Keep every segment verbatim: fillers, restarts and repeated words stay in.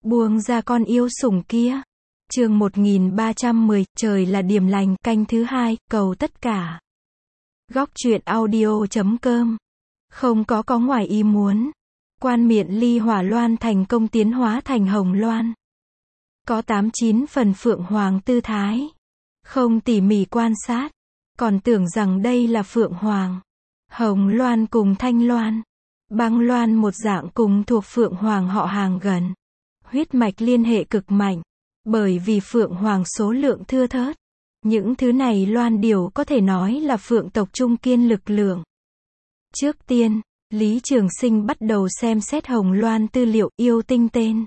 Buông ra con yêu sủng kia. Chương một nghìn ba trăm mười, trời là điềm lành, canh thứ hai, cầu tất cả. Góc truyện audio chấm com. Không có có ngoài ý muốn. Quan Miện Ly Hỏa Loan thành công tiến hóa thành Hồng Loan. Có tám chín phần Phượng Hoàng tư thái. Không tỉ mỉ quan sát, còn tưởng rằng đây là Phượng Hoàng. Hồng Loan cùng Thanh Loan, Băng Loan một dạng cùng thuộc Phượng Hoàng họ hàng gần. Huyết mạch liên hệ cực mạnh. Bởi vì Phượng Hoàng số lượng thưa thớt. Những thứ này Loan điều có thể nói là Phượng tộc trung kiên lực lượng. Trước tiên, Lý Trường Sinh bắt đầu xem xét Hồng Loan tư liệu, yêu tinh tên.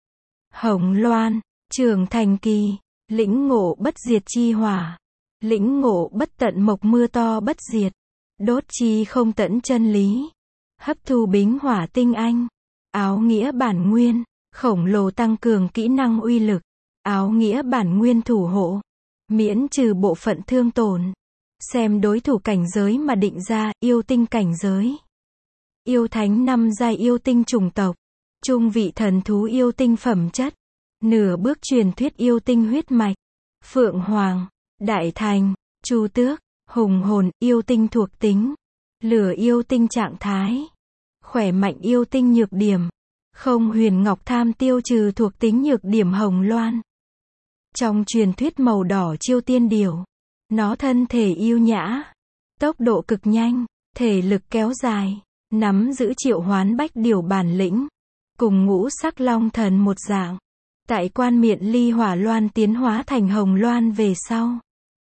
Hồng Loan, trưởng thành kỳ, lĩnh ngộ bất diệt chi hỏa. Lĩnh ngộ bất tận mộc mưa to bất diệt. Đốt chi không tận chân lý. Hấp thu bính hỏa tinh anh. Áo nghĩa bản nguyên, khổng lồ tăng cường kỹ năng uy lực. Áo nghĩa bản nguyên thủ hộ. Miễn trừ bộ phận thương tổn. Xem đối thủ cảnh giới mà định ra, yêu tinh cảnh giới. Yêu thánh năm giai yêu tinh chủng tộc. Trung vị thần thú yêu tinh phẩm chất. Nửa bước truyền thuyết yêu tinh huyết mạch. Phượng Hoàng, Đại Thành, Chu Tước, Hùng Hồn, yêu tinh thuộc tính. Lửa yêu tinh trạng thái. Khỏe mạnh yêu tinh nhược điểm. Không huyền ngọc tham tiêu trừ thuộc tính nhược điểm Hồng Loan. Trong truyền thuyết màu đỏ chiêu tiên điểu. Nó thân thể yêu nhã. Tốc độ cực nhanh. Thể lực kéo dài. Nắm giữ triệu hoán bách điểu bản lĩnh. Cùng ngũ sắc long thần một dạng. Tại Quan Miện Ly Hỏa Loan tiến hóa thành Hồng Loan về sau.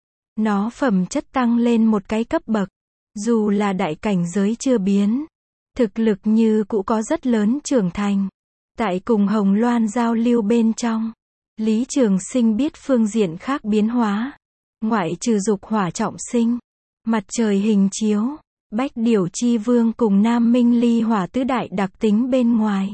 Nó phẩm chất tăng lên một cái cấp bậc. Dù là đại cảnh giới chưa biến. Thực lực như cũ có rất lớn trưởng thành. Tại cùng Hồng Loan giao lưu bên trong. Lý Trường Sinh biết phương diện khác biến hóa. Ngoại trừ dục hỏa trọng sinh. Mặt trời hình chiếu. Bách điểu chi vương cùng Nam Minh ly hỏa tứ đại đặc tính bên ngoài.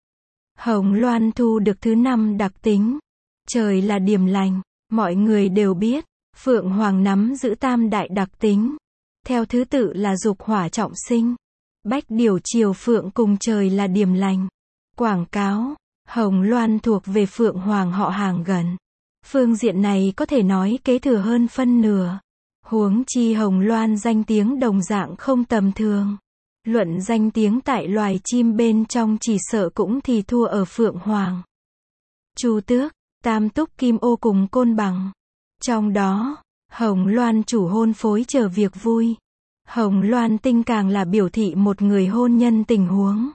Hồng Loan thu được thứ năm đặc tính. Trời là điềm lành. Mọi người đều biết. Phượng Hoàng nắm giữ tam đại đặc tính. Theo thứ tự là dục hỏa trọng sinh. Bách điểu chiều phượng cùng trời là điềm lành. Quảng cáo. Hồng Loan thuộc về Phượng Hoàng họ hàng gần. Phương diện này có thể nói kế thừa hơn phân nửa. Huống chi Hồng Loan danh tiếng đồng dạng không tầm thường. Luận danh tiếng tại loài chim bên trong chỉ sợ cũng thì thua ở Phượng Hoàng. Chu Tước, Tam Túc Kim Ô cùng Côn Bằng. Trong đó, Hồng Loan chủ hôn phối chờ việc vui. Hồng Loan tinh càng là biểu thị một người hôn nhân tình huống.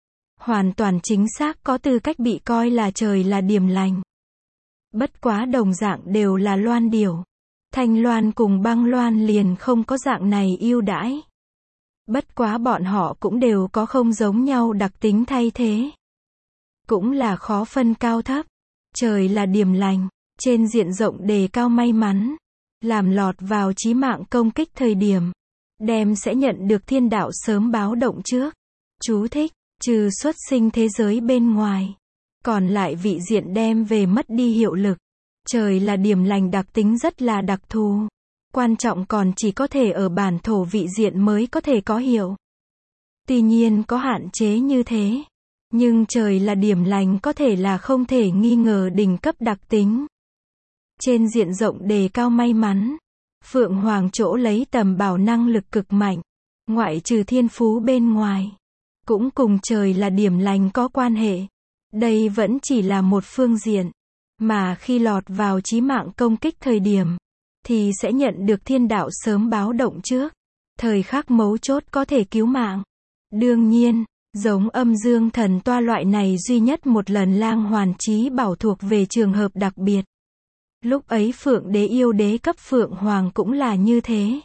Hoàn toàn chính xác có tư cách bị coi là trời là điềm lành. Bất quá đồng dạng đều là loan điểu. Thanh Loan cùng Băng Loan liền không có dạng này ưu đãi. Bất quá bọn họ cũng đều có không giống nhau đặc tính thay thế. Cũng là khó phân cao thấp. Trời là điềm lành, trên diện rộng đề cao may mắn. Làm lọt vào chí mạng công kích thời điểm. Đem sẽ nhận được thiên đạo sớm báo động trước. Chú thích. Trừ xuất sinh thế giới bên ngoài. Còn lại vị diện đem về mất đi hiệu lực. Trời là điềm lành đặc tính rất là đặc thù. Quan trọng còn chỉ có thể ở bản thổ vị diện mới có thể có hiệu. Tuy nhiên có hạn chế như thế. Nhưng trời là điềm lành có thể là không thể nghi ngờ đỉnh cấp đặc tính. Trên diện rộng đề cao may mắn. Phượng Hoàng chỗ lấy tầm bảo năng lực cực mạnh. Ngoại trừ thiên phú bên ngoài. Cũng cùng trời là điềm lành có quan hệ. Đây vẫn chỉ là một phương diện. Mà khi lọt vào chí mạng công kích thời điểm. Thì sẽ nhận được thiên đạo sớm báo động trước. Thời khắc mấu chốt có thể cứu mạng. Đương nhiên, giống âm dương thần toa loại này duy nhất một lần lang hoàn chí bảo thuộc về trường hợp đặc biệt. Lúc ấy Phượng đế yêu đế cấp Phượng Hoàng cũng là như thế.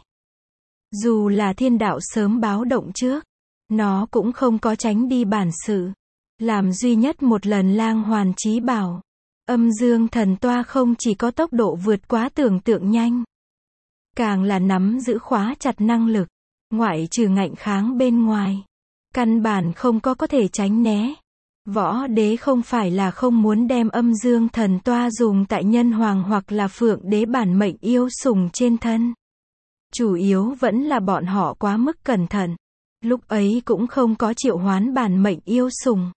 Dù là thiên đạo sớm báo động trước. Nó cũng không có tránh đi bản sự. Làm duy nhất một lần lang hoàn chí bảo. Âm dương thần toa không chỉ có tốc độ vượt quá tưởng tượng nhanh. Càng là nắm giữ khóa chặt năng lực. Ngoại trừ ngạnh kháng bên ngoài. Căn bản không có có thể tránh né. Võ đế không phải là không muốn đem âm dương thần toa dùng tại nhân hoàng hoặc là Phượng đế bản mệnh yêu sủng trên thân. Chủ yếu vẫn là bọn họ quá mức cẩn thận. Lúc ấy cũng không có triệu hoán bản mệnh yêu sủng.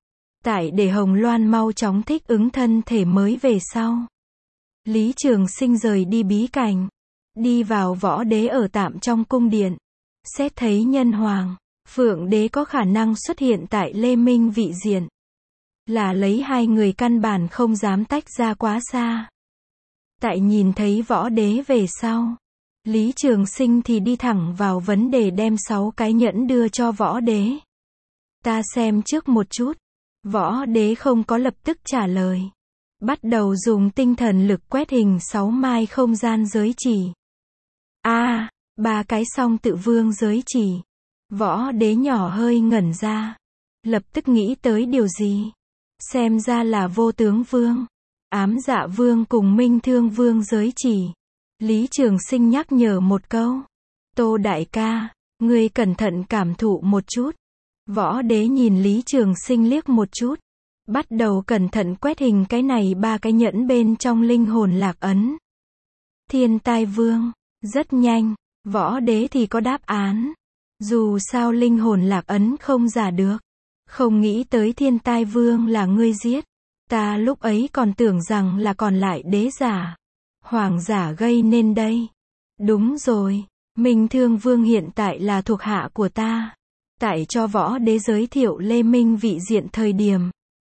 Tại để Hồng Loan mau chóng thích ứng thân thể mới về sau. Lý Trường Sinh rời đi bí cảnh. Đi vào Võ Đế ở tạm trong cung điện. Xét thấy Nhân Hoàng, Phượng Đế có khả năng xuất hiện tại Lê Minh vị diện. Là lấy hai người căn bản không dám tách ra quá xa. Tại nhìn thấy Võ Đế về sau, Lý Trường Sinh thì đi thẳng vào vấn đề đem sáu cái nhẫn đưa cho Võ Đế. Ta xem trước một chút. Võ Đế không có lập tức trả lời. Bắt đầu dùng tinh thần lực quét hình sáu mai không gian giới chỉ. A, à, ba cái song tự vương giới chỉ. Võ Đế nhỏ hơi ngẩn ra. Lập tức nghĩ tới điều gì. Xem ra là Vô Tướng Vương, Ám Dạ Vương cùng Minh Thương Vương giới chỉ. Lý Trường Sinh nhắc nhở một câu. Tô đại ca, ngươi cẩn thận cảm thụ một chút. Võ Đế nhìn Lý Trường Sinh liếc một chút. Bắt đầu cẩn thận quét hình cái này ba cái nhẫn bên trong linh hồn lạc ấn. Thiên Tai Vương. Rất nhanh, Võ Đế thì có đáp án. Dù sao linh hồn lạc ấn không giả được. Không nghĩ tới Thiên Tai Vương là ngươi giết. Ta lúc ấy còn tưởng rằng là còn lại đế giả. Hoàng giả gây nên đây. Đúng rồi, Minh Thương Vương hiện tại là thuộc hạ của ta. Tại cho Võ Đế giới thiệu Lê Minh vị diện thời điểm.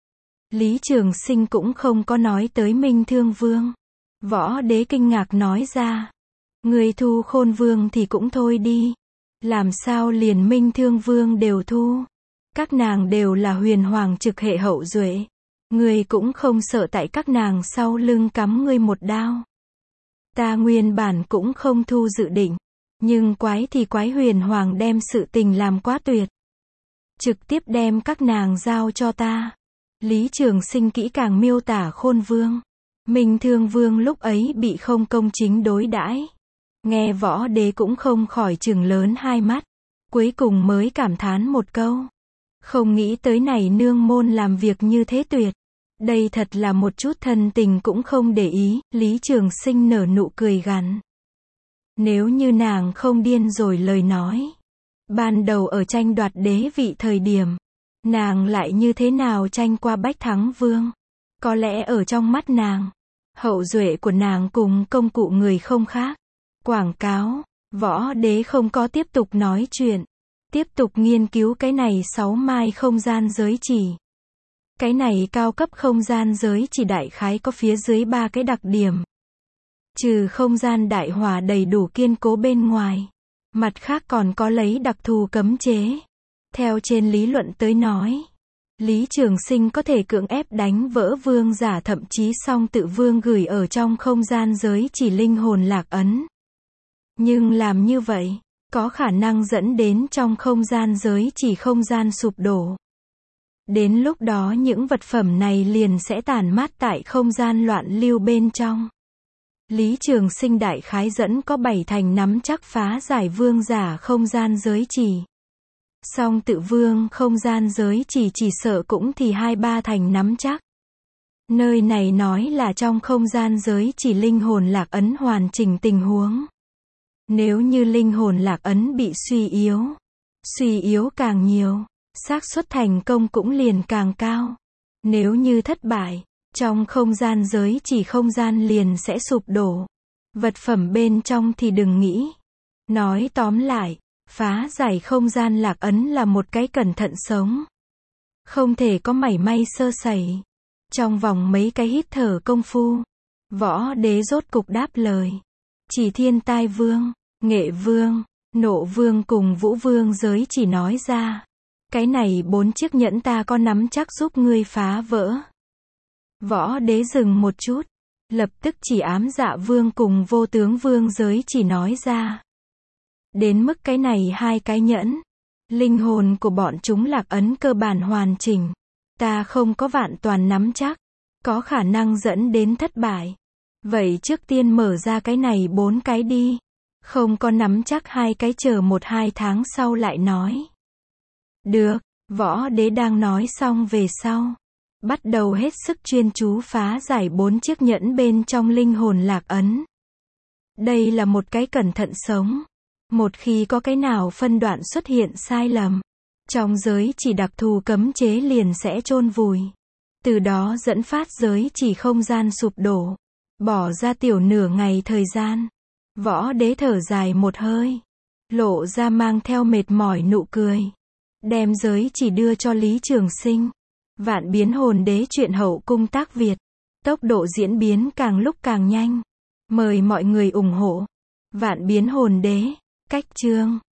Lý Trường Sinh cũng không có nói tới Minh Thương Vương. Võ Đế kinh ngạc nói ra. Người thu Khôn Vương thì cũng thôi đi. Làm sao liền Minh Thương Vương đều thu. Các nàng đều là huyền hoàng trực hệ hậu duệ. Người cũng không sợ tại các nàng sau lưng cắm ngươi một đao. Ta nguyên bản cũng không thu dự định. Nhưng quái thì quái huyền hoàng đem sự tình làm quá tuyệt. Trực tiếp đem các nàng giao cho ta. Lý Trường Sinh kỹ càng miêu tả Khôn Vương. Minh Thương Vương lúc ấy bị không công chính đối đãi. Nghe Võ Đế cũng không khỏi trừng lớn hai mắt. Cuối cùng mới cảm thán một câu. Không nghĩ tới này nương môn làm việc như thế tuyệt. Đây thật là một chút thân tình cũng không để ý. Lý Trường Sinh nở nụ cười gằn. Nếu như nàng không điên rồi lời nói. Ban đầu ở tranh đoạt đế vị thời điểm. Nàng lại như thế nào tranh qua Bách Thắng Vương. Có lẽ ở trong mắt nàng. Hậu duệ của nàng cùng công cụ người không khác. Quảng cáo. Võ Đế không có tiếp tục nói chuyện. Tiếp tục nghiên cứu cái này sáu mai không gian giới chỉ. Cái này cao cấp không gian giới chỉ đại khái có phía dưới ba cái đặc điểm. Trừ không gian đại hỏa đầy đủ kiên cố bên ngoài. Mặt khác còn có lấy đặc thù cấm chế. Theo trên lý luận tới nói. Lý Trường Sinh có thể cưỡng ép đánh vỡ vương giả thậm chí song tự vương gửi ở trong không gian giới chỉ linh hồn lạc ấn. Nhưng làm như vậy, có khả năng dẫn đến trong không gian giới chỉ không gian sụp đổ. Đến lúc đó những vật phẩm này liền sẽ tản mát tại không gian loạn lưu bên trong. Lý Trường Sinh đại khái dẫn có bảy thành nắm chắc phá giải vương giả không gian giới chỉ. Song tự vương không gian giới chỉ chỉ sợ cũng thì hai ba thành nắm chắc. Nơi này nói là trong không gian giới chỉ linh hồn lạc ấn hoàn chỉnh tình huống. Nếu như linh hồn lạc ấn bị suy yếu, suy yếu càng nhiều, xác suất thành công cũng liền càng cao. Nếu như thất bại, trong không gian giới chỉ không gian liền sẽ sụp đổ. Vật phẩm bên trong thì đừng nghĩ. Nói tóm lại, phá giải không gian lạc ấn là một cái cẩn thận sống. Không thể có mảy may sơ sẩy. Trong vòng mấy cái hít thở công phu, Võ Đế rốt cục đáp lời. Chỉ Thiên Tai Vương, Nghệ Vương, Nộ Vương cùng Vũ Vương giới chỉ nói ra. Cái này bốn chiếc nhẫn ta có nắm chắc giúp ngươi phá vỡ. Võ Đế dừng một chút. Lập tức chỉ Ám Dạ Vương cùng Vô Tướng Vương giới chỉ nói ra. Đến mức cái này hai cái nhẫn. Linh hồn của bọn chúng lạc ấn cơ bản hoàn chỉnh. Ta không có vạn toàn nắm chắc. Có khả năng dẫn đến thất bại. Vậy trước tiên mở ra cái này bốn cái đi. Không có nắm chắc hai cái chờ một hai tháng sau lại nói. Được, Võ Đế đang nói xong về sau. Bắt đầu hết sức chuyên chú phá giải bốn chiếc nhẫn bên trong linh hồn lạc ấn. Đây là một cái cẩn thận sống. Một khi có cái nào phân đoạn xuất hiện sai lầm, Trong giới chỉ đặc thù cấm chế liền sẽ chôn vùi. Từ đó dẫn phát giới chỉ không gian sụp đổ. Bỏ ra tiểu nửa ngày thời gian. Võ đế thở dài một hơi. Lộ ra mang theo mệt mỏi nụ cười. Đem giới chỉ đưa cho Lý Trường Sinh. Vạn biến hồn đế truyện hậu cung tác Việt. Tốc độ diễn biến càng lúc càng nhanh. Mời mọi người ủng hộ. Vạn biến hồn đế. Cách chương